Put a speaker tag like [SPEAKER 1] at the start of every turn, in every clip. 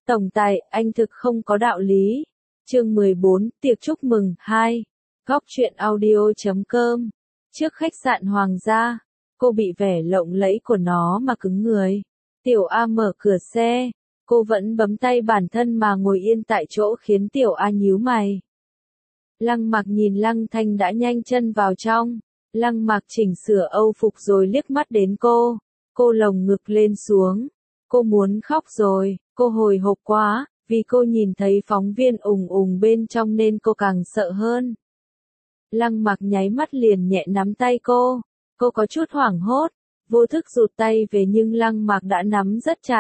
[SPEAKER 1] Tổng tài, anh thực không có đạo lý. Chương 14, tiệc chúc mừng 2. Góc truyện audio.com. Trước khách sạn Hoàng gia, cô bị vẻ lộng lẫy của nó mà cứng người. Tiểu A mở cửa xe, cô vẫn bấm tay bản thân mà ngồi yên tại chỗ khiến Tiểu A nhíu mày. Lăng Mặc nhìn Lăng Thanh đã nhanh chân vào trong. Lăng Mặc chỉnh sửa âu phục rồi liếc mắt đến cô. Cô lồng ngực lên xuống. Cô muốn khóc rồi, cô hồi hộp quá, vì cô nhìn thấy phóng viên ùng ùng bên trong nên cô càng sợ hơn. Lăng Mặc nháy mắt liền nhẹ nắm tay cô có chút hoảng hốt, vô thức rụt tay về nhưng Lăng Mặc đã nắm rất chặt.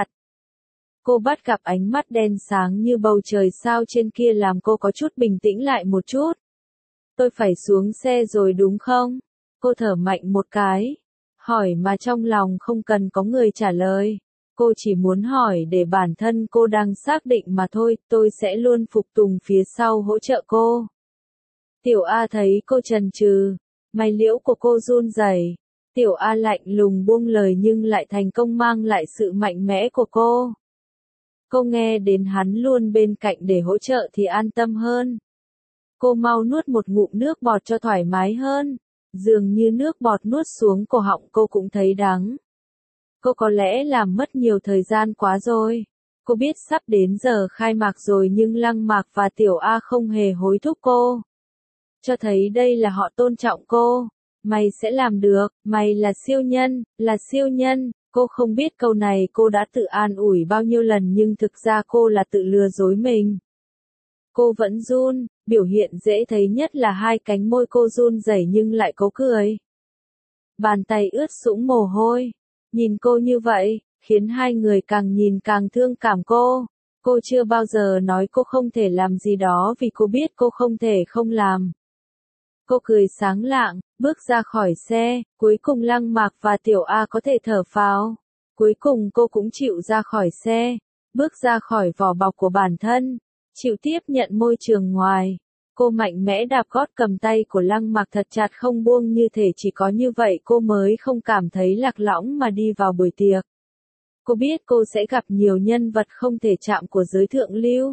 [SPEAKER 1] Cô bắt gặp ánh mắt đen sáng như bầu trời sao trên kia làm cô có chút bình tĩnh lại một chút. Tôi phải xuống xe rồi đúng không? Cô thở mạnh một cái, hỏi mà trong lòng không cần có người trả lời. Cô chỉ muốn hỏi để bản thân cô đang xác định mà thôi, tôi sẽ luôn phục tùng phía sau hỗ trợ cô. Tiểu A thấy cô chần chừ, mày liễu của cô run rẩy. Tiểu A lạnh lùng buông lời nhưng lại thành công mang lại sự mạnh mẽ của cô. Cô nghe đến hắn luôn bên cạnh để hỗ trợ thì an tâm hơn. Cô mau nuốt một ngụm nước bọt cho thoải mái hơn. Dường như nước bọt nuốt xuống cổ họng cô cũng thấy đắng. Cô có lẽ làm mất nhiều thời gian quá rồi. Cô biết sắp đến giờ khai mạc rồi nhưng Lăng Mặc và Tiểu A không hề hối thúc cô. Cho thấy đây là họ tôn trọng cô. Mày sẽ làm được, mày là siêu nhân, là siêu nhân. Cô không biết câu này cô đã tự an ủi bao nhiêu lần nhưng thực ra cô là tự lừa dối mình. Cô vẫn run, biểu hiện dễ thấy nhất là hai cánh môi cô run rẩy nhưng lại cố cười. Bàn tay ướt sũng mồ hôi. Nhìn cô như vậy, khiến hai người càng nhìn càng thương cảm cô. Cô chưa bao giờ nói cô không thể làm gì đó vì cô biết cô không thể không làm. Cô cười sáng lạng, bước ra khỏi xe, cuối cùng Lăng Mặc và Tiểu A có thể thở phào. Cuối cùng cô cũng chịu ra khỏi xe, bước ra khỏi vỏ bọc của bản thân, chịu tiếp nhận môi trường ngoài. Cô mạnh mẽ đạp gót cầm tay của Lăng Mặc thật chặt không buông như thể chỉ có như vậy cô mới không cảm thấy lạc lõng mà đi vào buổi tiệc. Cô biết cô sẽ gặp nhiều nhân vật không thể chạm của giới thượng lưu.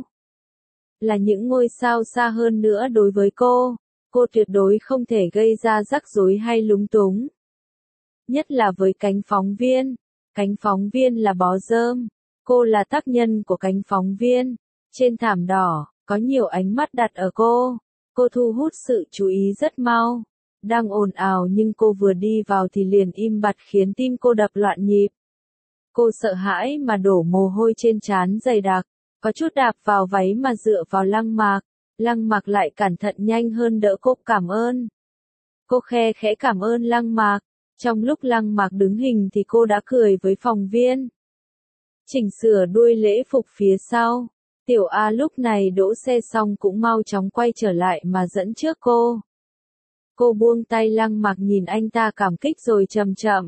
[SPEAKER 1] Là những ngôi sao xa hơn nữa đối với cô tuyệt đối không thể gây ra rắc rối hay lúng túng. Nhất là với cánh phóng viên. Cánh phóng viên là bó rơm. Cô là tác nhân của cánh phóng viên. Trên thảm đỏ, có nhiều ánh mắt đặt ở cô. Cô thu hút sự chú ý rất mau. Đang ồn ào nhưng cô vừa đi vào thì liền im bặt khiến tim cô đập loạn nhịp. Cô sợ hãi mà đổ mồ hôi trên trán dày đặc. Có chút đạp vào váy mà dựa vào Lăng Mặc. Lăng Mặc lại cẩn thận nhanh hơn đỡ cô cảm ơn. Cô khe khẽ cảm ơn Lăng Mặc. Trong lúc Lăng Mặc đứng hình thì cô đã cười với phóng viên. Chỉnh sửa đuôi lễ phục phía sau. Tiểu A lúc này đỗ xe xong cũng mau chóng quay trở lại mà dẫn trước cô. Cô buông tay Lăng Mặc nhìn anh ta cảm kích rồi chậm chậm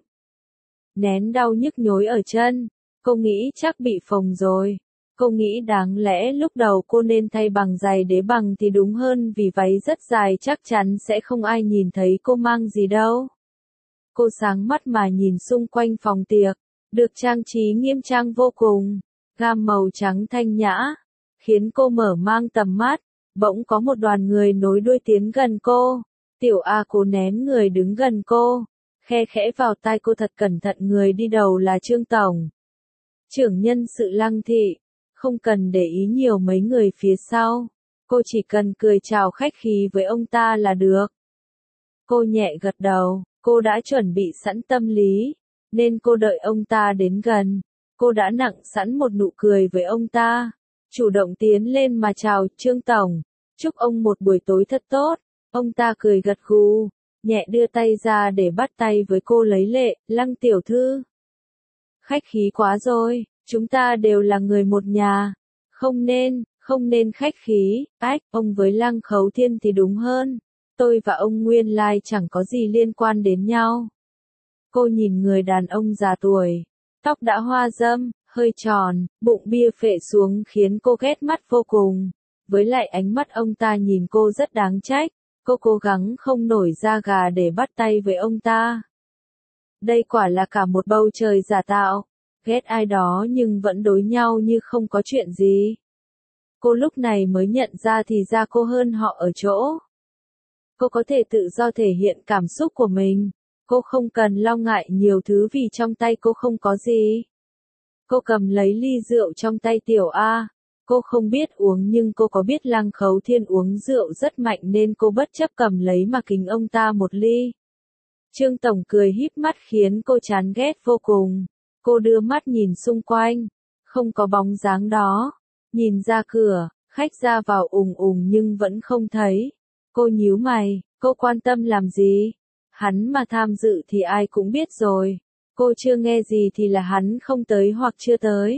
[SPEAKER 1] nén đau nhức nhối ở chân. Cô nghĩ chắc bị phồng rồi. Cô nghĩ đáng lẽ lúc đầu cô nên thay bằng giày đế bằng thì đúng hơn vì váy rất dài chắc chắn sẽ không ai nhìn thấy cô mang gì đâu. Cô sáng mắt mà nhìn xung quanh phòng tiệc, được trang trí nghiêm trang vô cùng, gam màu trắng thanh nhã, khiến cô mở mang tầm mắt. Bỗng có một đoàn người nối đuôi tiến gần cô. Tiểu A cố nén người đứng gần cô, khe khẽ vào tai cô thật cẩn thận người đi đầu là Trương Tổng. Trưởng nhân sự Lăng thị. Không cần để ý nhiều mấy người phía sau. Cô chỉ cần cười chào khách khí với ông ta là được. Cô nhẹ gật đầu, cô đã chuẩn bị sẵn tâm lý, nên cô đợi ông ta đến gần. Cô đã nặng sẵn một nụ cười với ông ta, chủ động tiến lên mà chào Trương Tổng, chúc ông một buổi tối thật tốt. Ông ta cười gật gù, nhẹ đưa tay ra để bắt tay với cô lấy lệ, Lăng tiểu thư. Khách khí quá rồi. Chúng ta đều là người một nhà. Không nên khách khí. Ông với Lăng Khấu Thiên thì đúng hơn. Tôi và ông nguyên lai chẳng có gì liên quan đến nhau. Cô nhìn người đàn ông già tuổi. Tóc đã hoa râm, hơi tròn, bụng bia phệ xuống khiến cô ghét mắt vô cùng. Với lại ánh mắt ông ta nhìn cô rất đáng trách. Cô cố gắng không nổi da gà để bắt tay với ông ta. Đây quả là cả một bầu trời giả tạo. ghét ai đó nhưng vẫn đối nhau như không có chuyện gì. Cô lúc này mới nhận ra thì ra cô hơn họ ở chỗ. Cô có thể tự do thể hiện cảm xúc của mình. Cô không cần lo ngại nhiều thứ vì trong tay cô không có gì. Cô cầm lấy ly rượu trong tay Tiểu A. Cô không biết uống nhưng cô có biết Lăng Khấu Thiên uống rượu rất mạnh nên cô bất chấp cầm lấy mà kính ông ta một ly. Trương Tổng cười híp mắt khiến cô chán ghét vô cùng. Cô đưa mắt nhìn xung quanh. Không có bóng dáng đó. Nhìn ra cửa, khách ra vào ùng ùng nhưng vẫn không thấy. Cô nhíu mày, cô quan tâm làm gì? Hắn mà tham dự thì ai cũng biết rồi. Cô chưa nghe gì thì là hắn không tới hoặc chưa tới.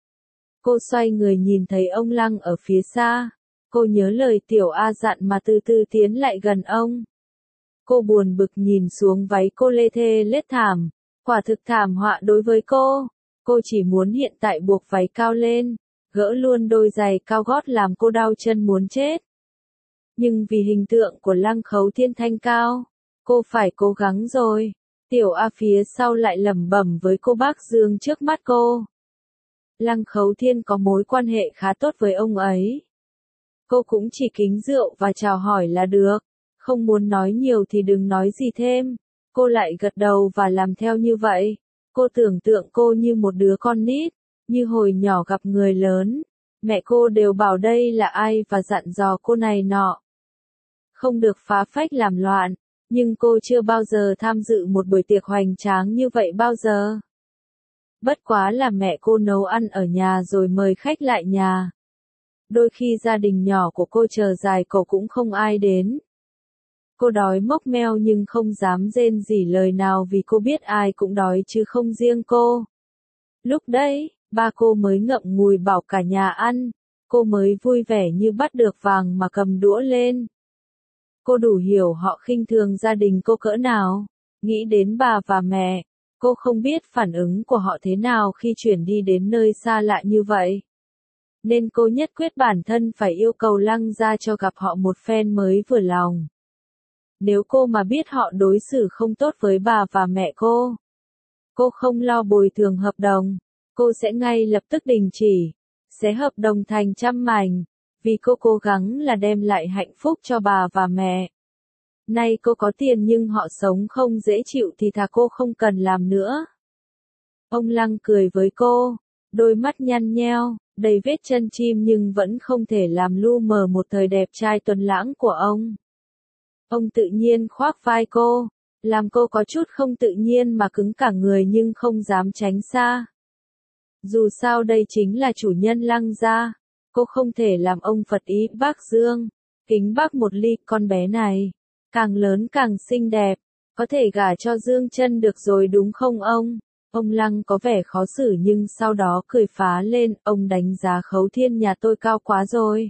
[SPEAKER 1] Cô xoay người nhìn thấy ông Lăng ở phía xa. Cô nhớ lời Tiểu A dặn mà từ từ tiến lại gần ông. Cô buồn bực nhìn xuống váy cô lê thê lết thảm. Quả thực thảm họa đối với cô. Cô chỉ muốn hiện tại buộc váy cao lên. Gỡ luôn đôi giày cao gót làm cô đau chân muốn chết. Nhưng vì hình tượng của Lăng Khấu Thiên thanh cao, cô phải cố gắng rồi. Tiểu A phía sau lại lẩm bẩm với cô bác Dương trước mắt cô. Lăng Khấu Thiên có mối quan hệ khá tốt với ông ấy. Cô cũng chỉ kính rượu và chào hỏi là được. Không muốn nói nhiều thì đừng nói gì thêm. Cô lại gật đầu và làm theo như vậy. Cô tưởng tượng cô như một đứa con nít, như hồi nhỏ gặp người lớn. Mẹ cô đều bảo đây là ai và dặn dò cô này nọ. Không được phá phách làm loạn, nhưng cô chưa bao giờ tham dự một buổi tiệc hoành tráng như vậy bao giờ. Bất quá là mẹ cô nấu ăn ở nhà rồi mời khách lại nhà. Đôi khi gia đình nhỏ của cô chờ dài cổ cũng không ai đến. Cô đói mốc meo nhưng không dám rên rỉ lời nào vì cô biết ai cũng đói chứ không riêng cô. Lúc đấy, ba cô mới ngậm ngùi bảo cả nhà ăn, cô mới vui vẻ như bắt được vàng mà cầm đũa lên. Cô đủ hiểu họ khinh thường gia đình cô cỡ nào, nghĩ đến bà và mẹ, cô không biết phản ứng của họ thế nào khi chuyển đi đến nơi xa lạ như vậy. Nên cô nhất quyết bản thân phải yêu cầu Lăng gia cho gặp họ một phen mới vừa lòng. Nếu cô mà biết họ đối xử không tốt với bà và mẹ cô không lo bồi thường hợp đồng, cô sẽ ngay lập tức đình chỉ, xé hợp đồng thành trăm mảnh, vì cô cố gắng là đem lại hạnh phúc cho bà và mẹ. Nay cô có tiền nhưng họ sống không dễ chịu thì thà cô không cần làm nữa. Ông Lăng cười với cô, đôi mắt nhăn nheo, đầy vết chân chim nhưng vẫn không thể làm lu mờ một thời đẹp trai tuấn lãng của ông. Ông tự nhiên khoác vai cô, làm cô có chút không tự nhiên mà cứng cả người nhưng không dám tránh xa. Dù sao đây chính là chủ nhân Lăng gia, cô không thể làm ông phật ý bác Dương, kính bác một ly con bé này, càng lớn càng xinh đẹp, có thể gả cho Dương Chân được rồi đúng không ông? Ông Lăng có vẻ khó xử nhưng sau đó cười phá lên, ông đánh giá Khấu Thiên nhà tôi cao quá rồi.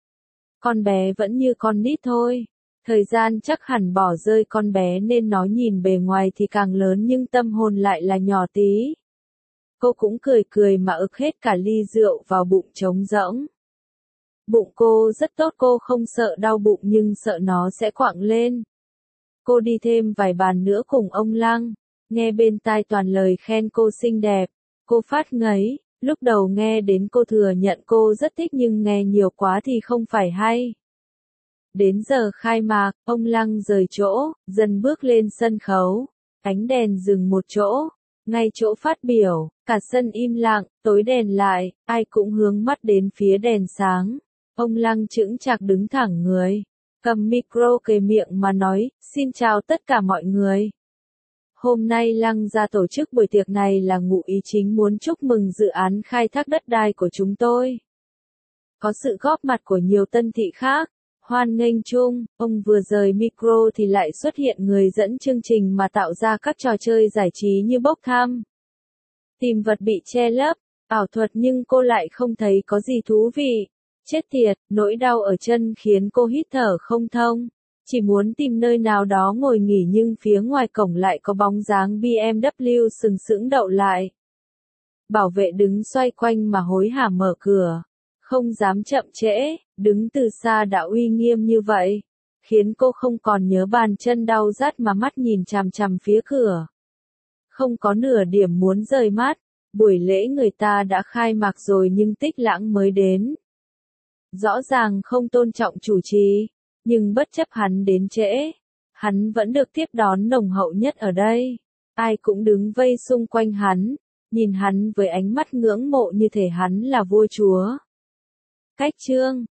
[SPEAKER 1] Con bé vẫn như con nít thôi. Thời gian chắc hẳn bỏ rơi con bé nên nó nhìn bề ngoài thì càng lớn nhưng tâm hồn lại là nhỏ tí. Cô cũng cười cười mà ực hết cả ly rượu vào bụng trống rỗng. Bụng cô rất tốt, cô không sợ đau bụng nhưng sợ nó sẽ quặng lên. Cô đi thêm vài bàn nữa cùng ông Lăng, nghe bên tai toàn lời khen cô xinh đẹp. Cô phát ngấy, lúc đầu nghe đến cô thừa nhận cô rất thích nhưng nghe nhiều quá thì không phải hay. Đến giờ khai mạc, ông Lăng rời chỗ, dần bước lên sân khấu. Ánh đèn dừng một chỗ, ngay chỗ phát biểu, cả sân im lặng, tối đèn lại, ai cũng hướng mắt đến phía đèn sáng. Ông Lăng chững chạc đứng thẳng người, cầm micro kề miệng mà nói, xin chào tất cả mọi người. Hôm nay Lăng gia tổ chức buổi tiệc này là ngụ ý chính muốn chúc mừng dự án khai thác đất đai của chúng tôi. Có sự góp mặt của nhiều tân thị khác. Hoan nghênh chung, ông vừa rời micro thì lại xuất hiện người dẫn chương trình mà tạo ra các trò chơi giải trí như bốc thăm. Tìm vật bị che lấp, ảo thuật nhưng cô lại không thấy có gì thú vị. Chết tiệt, nỗi đau ở chân khiến cô hít thở không thông. Chỉ muốn tìm nơi nào đó ngồi nghỉ nhưng phía ngoài cổng lại có bóng dáng BMW sừng sững đậu lại. Bảo vệ đứng xoay quanh mà hối hả mở cửa. Không dám chậm trễ, đứng từ xa đã uy nghiêm như vậy, khiến cô không còn nhớ bàn chân đau rát mà mắt nhìn chằm chằm phía cửa. Không có nửa điểm muốn rời mắt, Buổi lễ người ta đã khai mạc rồi nhưng Tích Lãng mới đến. Rõ ràng không tôn trọng chủ trì, nhưng bất chấp hắn đến trễ, hắn vẫn được tiếp đón nồng hậu nhất ở đây. Ai cũng đứng vây xung quanh hắn, nhìn hắn với ánh mắt ngưỡng mộ như thể hắn là vua chúa. Cách chương